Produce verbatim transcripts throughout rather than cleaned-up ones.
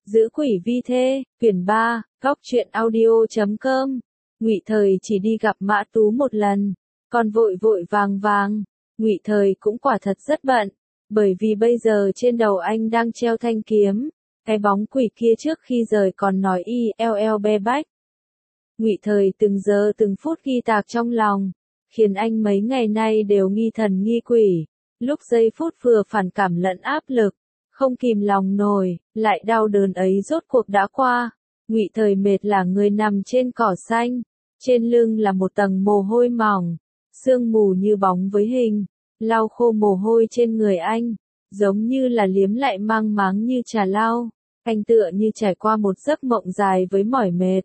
Giữ quỷ vi thê, quyển ba, góc truyện audio chấm com. Ngụy Thời chỉ đi gặp Mã Tú một lần, còn vội vội vàng vàng. Ngụy Thời cũng quả thật rất bận, bởi vì bây giờ trên đầu anh đang treo thanh kiếm, cái bóng quỷ kia trước khi rời còn nói y eo eo be bách. Ngụy Thời từng giờ từng phút ghi tạc trong lòng, khiến anh mấy ngày nay đều nghi thần nghi quỷ, lúc giây phút vừa phản cảm lẫn áp lực, không kìm lòng nổi, lại đau đớn ấy rốt cuộc đã qua. Ngụy Thời mệt là người nằm trên cỏ xanh, trên lưng là một tầng mồ hôi mỏng, sương mù như bóng với hình, lau khô mồ hôi trên người anh, giống như là liếm lại mang máng như trà lau, anh tựa như trải qua một giấc mộng dài với mỏi mệt.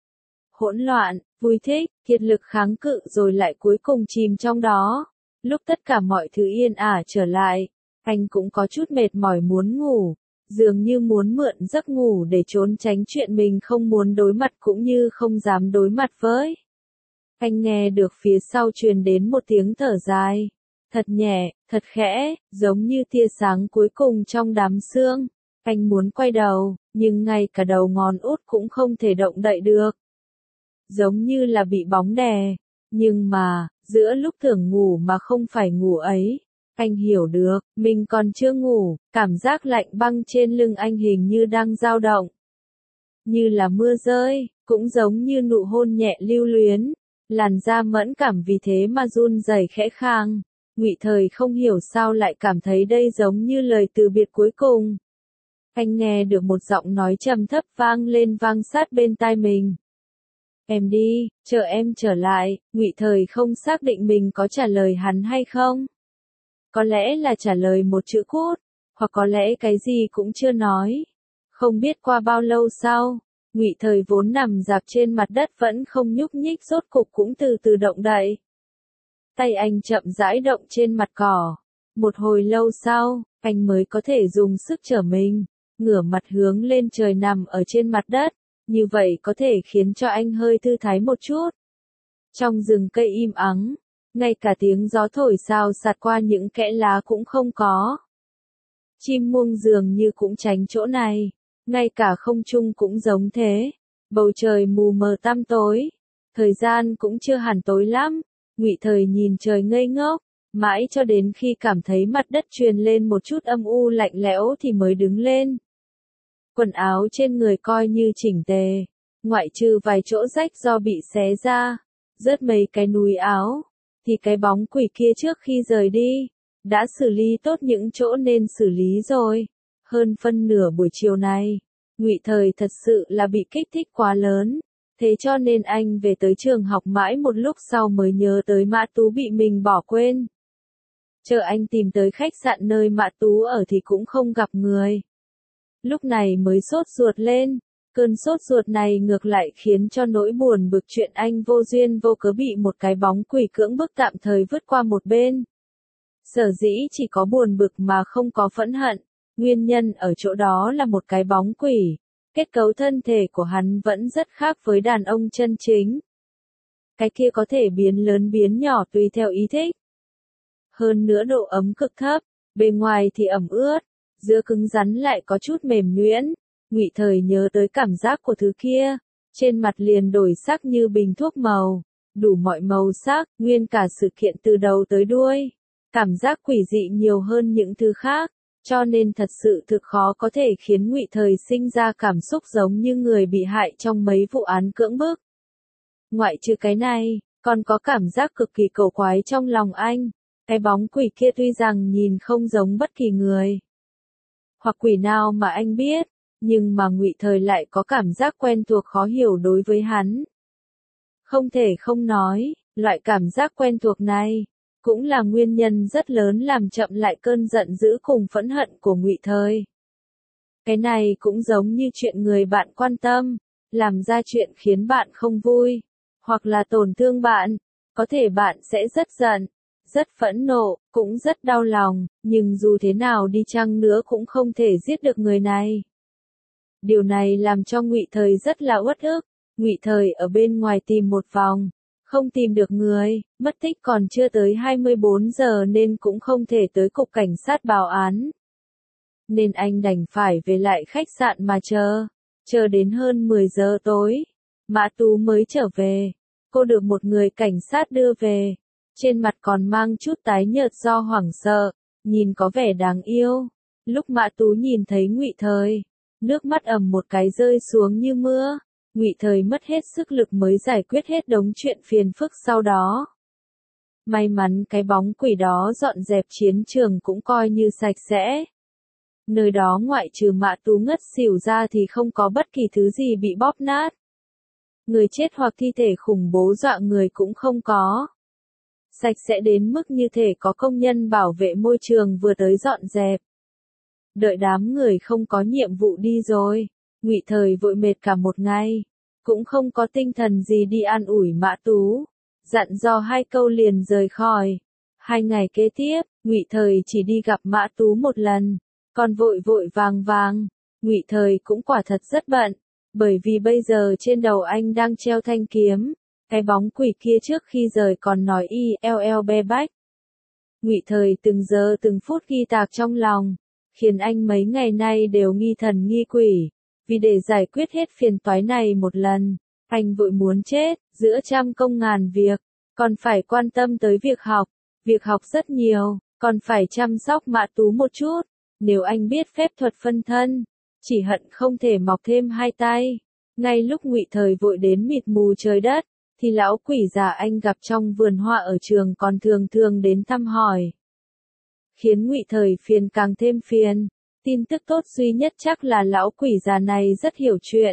Hỗn loạn, vui thích, kiệt lực kháng cự rồi lại cuối cùng chìm trong đó. Lúc tất cả mọi thứ yên ả trở lại, anh cũng có chút mệt mỏi muốn ngủ, dường như muốn mượn giấc ngủ để trốn tránh chuyện mình không muốn đối mặt cũng như không dám đối mặt với. Anh nghe được phía sau truyền đến một tiếng thở dài, thật nhẹ, thật khẽ, giống như tia sáng cuối cùng trong đám sương. Anh muốn quay đầu, nhưng ngay cả đầu ngón út cũng không thể động đậy được. Giống như là bị bóng đè, nhưng mà, giữa lúc tưởng ngủ mà không phải ngủ ấy, anh hiểu được, mình còn chưa ngủ, cảm giác lạnh băng trên lưng anh hình như đang dao động. Như là mưa rơi, cũng giống như nụ hôn nhẹ lưu luyến, làn da mẫn cảm vì thế mà run rẩy khẽ khàng. Ngụy Thời không hiểu sao lại cảm thấy đây giống như lời từ biệt cuối cùng. Anh nghe được một giọng nói trầm thấp vang lên vang sát bên tai mình. Em đi, chờ em trở lại. Ngụy Thời không xác định mình có trả lời hắn hay không. Có lẽ là trả lời một chữ cút, hoặc có lẽ cái gì cũng chưa nói. Không biết qua bao lâu sau, Ngụy Thời vốn nằm rạp trên mặt đất vẫn không nhúc nhích rốt cục cũng từ từ động đậy. Tay anh chậm rãi động trên mặt cỏ. Một hồi lâu sau, anh mới có thể dùng sức trở mình, ngửa mặt hướng lên trời nằm ở trên mặt đất. Như vậy có thể khiến cho anh hơi thư thái một chút. Trong rừng cây im ắng, ngay cả tiếng gió thổi xào xạc qua những kẽ lá cũng không có. Chim muông dường như cũng tránh chỗ này, ngay cả không trung cũng giống thế. Bầu trời mù mờ tăm tối, thời gian cũng chưa hẳn tối lắm. Ngụy Thời nhìn trời ngây ngốc, mãi cho đến khi cảm thấy mặt đất truyền lên một chút âm u lạnh lẽo thì mới đứng lên. Quần áo trên người coi như chỉnh tề, ngoại trừ vài chỗ rách do bị xé ra, rớt mấy cái núi áo, thì cái bóng quỷ kia trước khi rời đi, đã xử lý tốt những chỗ nên xử lý rồi. Hơn phân nửa buổi chiều này, Ngụy Thời thật sự là bị kích thích quá lớn, thế cho nên anh về tới trường học mãi một lúc sau mới nhớ tới Mã Tú bị mình bỏ quên. Chờ anh tìm tới khách sạn nơi Mã Tú ở thì cũng không gặp người. Lúc này mới sốt ruột lên, cơn sốt ruột này ngược lại khiến cho nỗi buồn bực chuyện anh vô duyên vô cớ bị một cái bóng quỷ cưỡng bức tạm thời vứt qua một bên. Sở dĩ chỉ có buồn bực mà không có phẫn hận, nguyên nhân ở chỗ đó là một cái bóng quỷ, kết cấu thân thể của hắn vẫn rất khác với đàn ông chân chính. Cái kia có thể biến lớn biến nhỏ tùy theo ý thích. Hơn nữa độ ấm cực thấp, bề ngoài thì ẩm ướt, giữa cứng rắn lại có chút mềm nhuyễn. Ngụy Thời nhớ tới cảm giác của thứ kia, trên mặt liền đổi sắc như bình thuốc màu, đủ mọi màu sắc, nguyên cả sự kiện từ đầu tới đuôi. Cảm giác quỷ dị nhiều hơn những thứ khác, cho nên thật sự thực khó có thể khiến Ngụy Thời sinh ra cảm xúc giống như người bị hại trong mấy vụ án cưỡng bức. Ngoại trừ cái này, còn có cảm giác cực kỳ cầu quái trong lòng anh. Cái bóng quỷ kia tuy rằng nhìn không giống bất kỳ người hoặc quỷ nào mà anh biết, nhưng mà Ngụy Thời lại có cảm giác quen thuộc khó hiểu đối với hắn. Không thể không nói, loại cảm giác quen thuộc này cũng là nguyên nhân rất lớn làm chậm lại cơn giận dữ cùng phẫn hận của Ngụy Thời. Cái này cũng giống như chuyện người bạn quan tâm, làm ra chuyện khiến bạn không vui, hoặc là tổn thương bạn, có thể bạn sẽ rất giận, rất phẫn nộ, cũng rất đau lòng, nhưng dù thế nào đi chăng nữa cũng không thể giết được người này. Điều này làm cho Ngụy Thời rất là uất ức. Ngụy Thời ở bên ngoài tìm một vòng, không tìm được người, mất tích còn chưa tới hai mươi bốn giờ nên cũng không thể tới cục cảnh sát báo án. nên anh đành phải về lại khách sạn mà chờ. Chờ đến hơn mười giờ tối, Mã Tú mới trở về. Cô được một người cảnh sát đưa về. Trên mặt còn mang chút tái nhợt do hoảng sợ, nhìn có vẻ đáng yêu. Lúc Mã Tú nhìn thấy Ngụy Thời, nước mắt ầm một cái rơi xuống như mưa. Ngụy Thời mất hết sức lực mới giải quyết hết đống chuyện phiền phức sau đó. May mắn cái bóng quỷ đó dọn dẹp chiến trường cũng coi như sạch sẽ. Nơi đó ngoại trừ Mã Tú ngất xỉu ra thì không có bất kỳ thứ gì bị bóp nát. Người chết hoặc thi thể khủng bố dọa người cũng không có. Sạch sẽ đến mức như thể có công nhân bảo vệ môi trường vừa tới dọn dẹp. Đợi đám người không có nhiệm vụ đi rồi, Ngụy Thời vội mệt cả một ngày, cũng không có tinh thần gì đi an ủi Mã Tú, dặn dò hai câu liền rời khỏi. Hai ngày kế tiếp, Ngụy Thời chỉ đi gặp Mã Tú một lần, còn vội vội vàng vàng. Ngụy Thời cũng quả thật rất bận, bởi vì bây giờ trên đầu anh đang treo thanh kiếm, cái bóng quỷ kia trước khi rời còn nói y eo eo be bách. Ngụy Thời từng giờ từng phút ghi tạc trong lòng, khiến anh mấy ngày nay đều nghi thần nghi quỷ. Vì để giải quyết hết phiền toái này một lần, anh vội muốn chết, giữa trăm công ngàn việc, còn phải quan tâm tới việc học. Việc học rất nhiều, còn phải chăm sóc Mã Tú một chút. Nếu anh biết phép thuật phân thân, chỉ hận không thể mọc thêm hai tay. Ngay lúc Ngụy Thời vội đến mịt mù trời đất, thì lão quỷ già anh gặp trong vườn hoa ở trường còn thường thường đến thăm hỏi. Khiến Ngụy Thời phiền càng thêm phiền. Tin tức tốt duy nhất chắc là lão quỷ già này rất hiểu chuyện.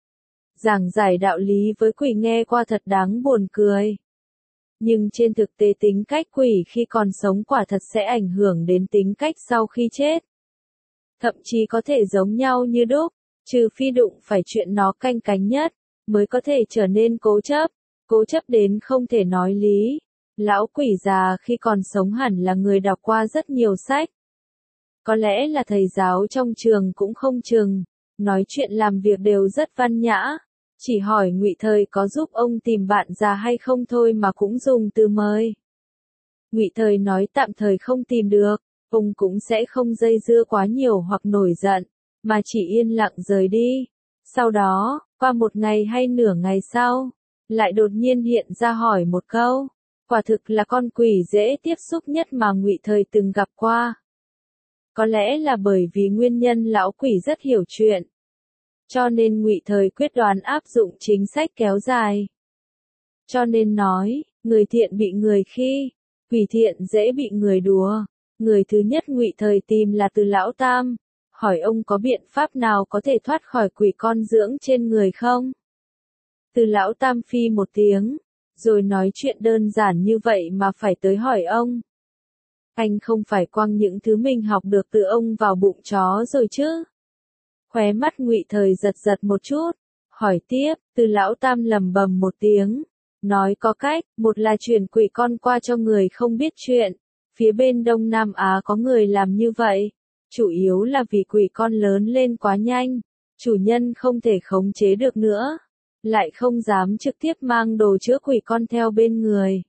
Giảng giải đạo lý với quỷ nghe qua thật đáng buồn cười. Nhưng trên thực tế tính cách quỷ khi còn sống quả thật sẽ ảnh hưởng đến tính cách sau khi chết. Thậm chí có thể giống nhau như đúc, trừ phi đụng phải chuyện nó canh cánh nhất, mới có thể trở nên cố chấp, cố chấp đến không thể nói lý. Lão quỷ già khi còn sống hẳn là người đọc qua rất nhiều sách. Có lẽ là thầy giáo trong trường cũng không chừng, nói chuyện làm việc đều rất văn nhã, chỉ hỏi Ngụy Thời có giúp ông tìm bạn già hay không thôi mà cũng dùng từ mời. Ngụy Thời nói tạm thời không tìm được, ông cũng sẽ không dây dưa quá nhiều hoặc nổi giận, mà chỉ yên lặng rời đi. Sau đó, qua một ngày hay nửa ngày sau, lại đột nhiên hiện ra hỏi một câu, quả thực là con quỷ dễ tiếp xúc nhất mà Ngụy Thời từng gặp qua. Có lẽ là bởi vì nguyên nhân lão quỷ rất hiểu chuyện, cho nên Ngụy Thời quyết đoán áp dụng chính sách kéo dài. Cho nên nói, người thiện bị người khi, quỷ thiện dễ bị người đùa. Người thứ nhất Ngụy Thời tìm là Từ Lão Tam, hỏi ông có biện pháp nào có thể thoát khỏi quỷ con dưỡng trên người không? Từ Lão Tam phi một tiếng, rồi nói chuyện đơn giản như vậy mà phải tới hỏi ông. Anh không phải quăng những thứ mình học được từ ông vào bụng chó rồi chứ? Khóe mắt Ngụy Thời giật giật một chút, hỏi tiếp. Từ Lão Tam lầm bầm một tiếng, nói có cách, một là chuyển quỷ con qua cho người không biết chuyện. Phía bên Đông Nam Á có người làm như vậy, chủ yếu là vì quỷ con lớn lên quá nhanh, chủ nhân không thể khống chế được nữa, lại không dám trực tiếp mang đồ chữa quỷ con theo bên người.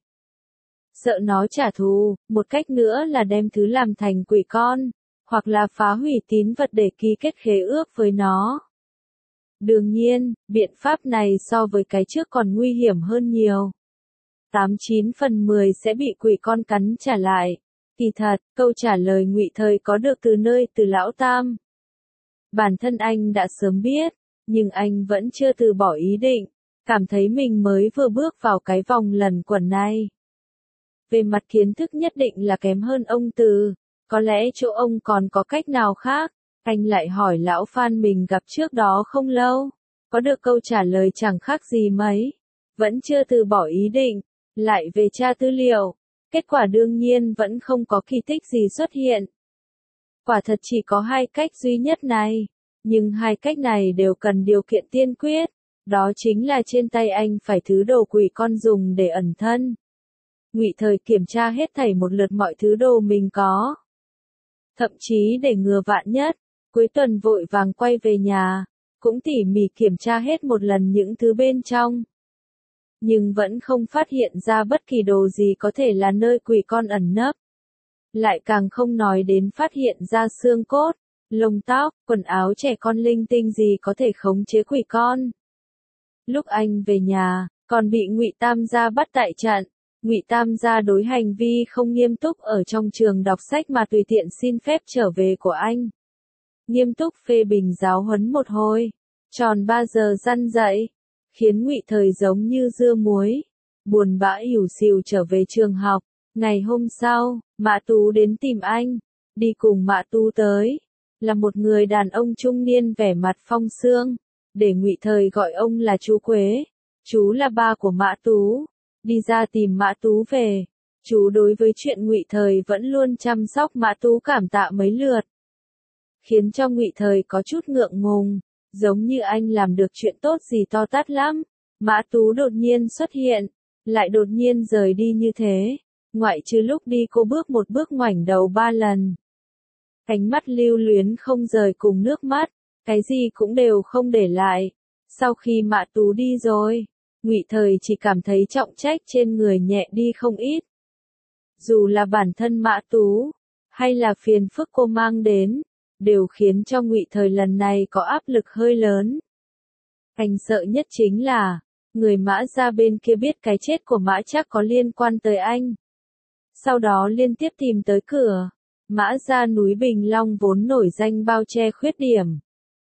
Sợ nó trả thù, một cách nữa là đem thứ làm thành quỷ con, hoặc là phá hủy tín vật để ký kết khế ước với nó. Đương nhiên, biện pháp này so với cái trước còn nguy hiểm hơn nhiều. tám chín phần mười sẽ bị quỷ con cắn trả lại. Kỳ thật, câu trả lời Ngụy Thời có được từ nơi Từ Lão Tam. Bản thân anh đã sớm biết, nhưng anh vẫn chưa từ bỏ ý định, cảm thấy mình mới vừa bước vào cái vòng lẩn quẩn này. Về mặt kiến thức nhất định là kém hơn ông Từ, có lẽ chỗ ông còn có cách nào khác. Anh lại hỏi lão Phan mình gặp trước đó không lâu, có được câu trả lời chẳng khác gì mấy, vẫn chưa từ bỏ ý định, lại về tra tư liệu, kết quả đương nhiên vẫn không có kỳ tích gì xuất hiện. Quả thật chỉ có hai cách duy nhất này, nhưng hai cách này đều cần điều kiện tiên quyết, đó chính là trên tay anh phải thứ đồ quỷ con dùng để ẩn thân. Ngụy Thời kiểm tra hết thảy một lượt mọi thứ đồ mình có, thậm chí để ngừa vạn nhất, cuối tuần vội vàng quay về nhà, cũng tỉ mỉ kiểm tra hết một lần những thứ bên trong. Nhưng vẫn không phát hiện ra bất kỳ đồ gì có thể là nơi quỷ con ẩn nấp. Lại càng không nói đến phát hiện ra xương cốt, lông tóc, quần áo trẻ con linh tinh gì có thể khống chế quỷ con. Lúc anh về nhà, còn bị Ngụy Tam gia bắt tại trận. Ngụy Tam gia đối hành vi không nghiêm túc ở trong trường đọc sách mà tùy tiện xin phép trở về của anh. Nghiêm túc phê bình giáo huấn một hồi, tròn ba giờ răn dạy, khiến Ngụy Thời giống như dưa muối, buồn bã ỉu xìu trở về trường học. Ngày hôm sau, Mã Tú đến tìm anh, đi cùng Mã Tú tới, là một người đàn ông trung niên vẻ mặt phong sương, để Ngụy Thời gọi ông là chú Quế, chú là ba của Mã Tú, đi ra tìm Mã Tú về. Chú đối với chuyện Ngụy Thời vẫn luôn chăm sóc Mã Tú cảm tạ mấy lượt, khiến cho Ngụy Thời có chút ngượng ngùng, giống như anh làm được chuyện tốt gì to tát lắm. Mã Tú đột nhiên xuất hiện, lại đột nhiên rời đi như thế, ngoại trừ lúc đi cô bước một bước ngoảnh đầu ba lần. Ánh mắt lưu luyến không rời cùng nước mắt, cái gì cũng đều không để lại. Sau khi Mã Tú đi rồi, Ngụy Thời chỉ cảm thấy trọng trách trên người nhẹ đi không ít. Dù là bản thân Mã Tú, hay là phiền phức cô mang đến, đều khiến cho Ngụy Thời lần này có áp lực hơi lớn. Anh sợ nhất chính là, người Mã gia bên kia biết cái chết của Mã Trác có liên quan tới anh. Sau đó liên tiếp tìm tới cửa. Mã gia núi Bình Long vốn nổi danh bao che khuyết điểm.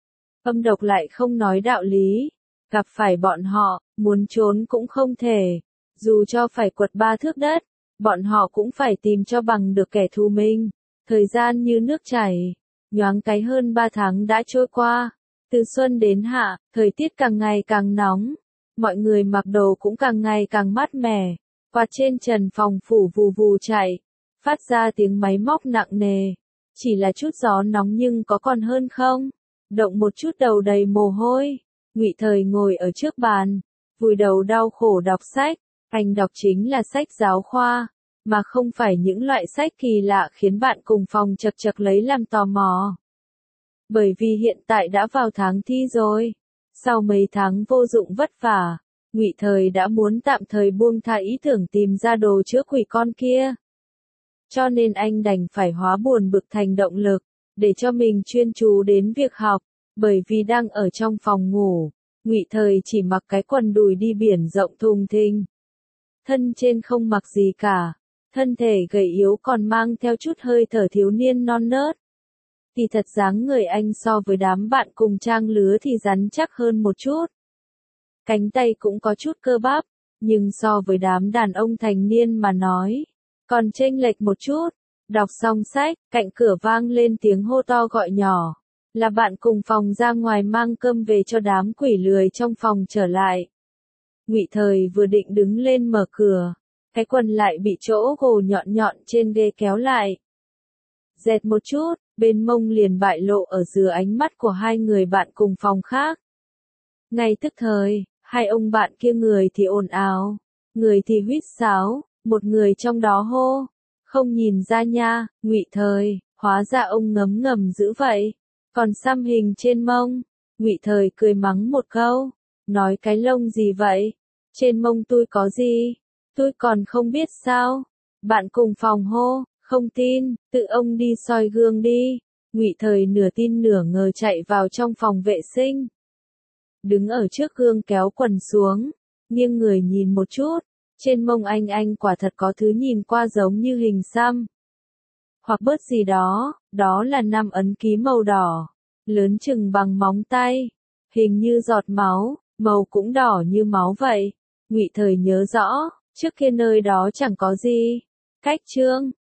Âm độc lại không nói đạo lý. Gặp phải bọn họ, muốn trốn cũng không thể. Dù cho phải quật ba thước đất, bọn họ cũng phải tìm cho bằng được kẻ thù mình. Thời gian như nước chảy, nhoáng cái hơn ba tháng đã trôi qua. Từ xuân đến hạ, thời tiết càng ngày càng nóng. Mọi người mặc đồ cũng càng ngày càng mát mẻ. Quạt trên trần phòng phủ vù vù chạy, phát ra tiếng máy móc nặng nề. Chỉ là chút gió nóng nhưng có còn hơn không? Động một chút đầu đầy mồ hôi. Ngụy Thời ngồi ở trước bàn, vùi đầu đau khổ đọc sách. Anh đọc chính là sách giáo khoa, mà không phải những loại sách kỳ lạ khiến bạn cùng phòng chật chật lấy làm tò mò. Bởi vì hiện tại đã vào tháng thi rồi. Sau mấy tháng vô dụng vất vả, Ngụy Thời đã muốn tạm thời buông tha ý tưởng tìm ra đồ chữa quỷ con kia. Cho nên anh đành phải hóa buồn bực thành động lực, để cho mình chuyên chú đến việc học. Bởi vì đang ở trong phòng ngủ, Ngụy Thời chỉ mặc cái quần đùi đi biển rộng thùng thình. Thân trên không mặc gì cả, thân thể gầy yếu còn mang theo chút hơi thở thiếu niên non nớt. Thì thật dáng người anh so với đám bạn cùng trang lứa thì rắn chắc hơn một chút. Cánh tay cũng có chút cơ bắp, nhưng so với đám đàn ông thành niên mà nói, còn chênh lệch một chút. Đọc xong sách, cạnh cửa vang lên tiếng hô to gọi nhỏ, là bạn cùng phòng ra ngoài mang cơm về cho đám quỷ lười trong phòng trở lại. Ngụy Thời vừa định đứng lên mở cửa, cái quần lại bị chỗ gồ nhọn nhọn trên ghế kéo lại. Dẹt một chút, bên mông liền bại lộ ở giữa ánh mắt của hai người bạn cùng phòng khác. Ngay tức thời, hai ông bạn kia người thì ồn ào, người thì huýt sáo, một người trong đó hô, không nhìn ra nha, Ngụy Thời, hóa ra ông ngấm ngầm dữ vậy, còn xăm hình trên mông. Ngụy Thời cười mắng một câu, nói cái lông gì vậy, trên mông tôi có gì, tôi còn không biết sao. Bạn cùng phòng hô, không tin, tự ông đi soi gương đi. Ngụy Thời nửa tin nửa ngờ chạy vào trong phòng vệ sinh. Đứng ở trước gương kéo quần xuống, nghiêng người nhìn một chút, trên mông anh anh quả thật có thứ nhìn qua giống như hình xăm. Hoặc bớt gì đó, đó là năm ấn ký màu đỏ, lớn chừng bằng móng tay, hình như giọt máu, màu cũng đỏ như máu vậy. Ngụy Thời nhớ rõ, trước kia nơi đó chẳng có gì. Cách chương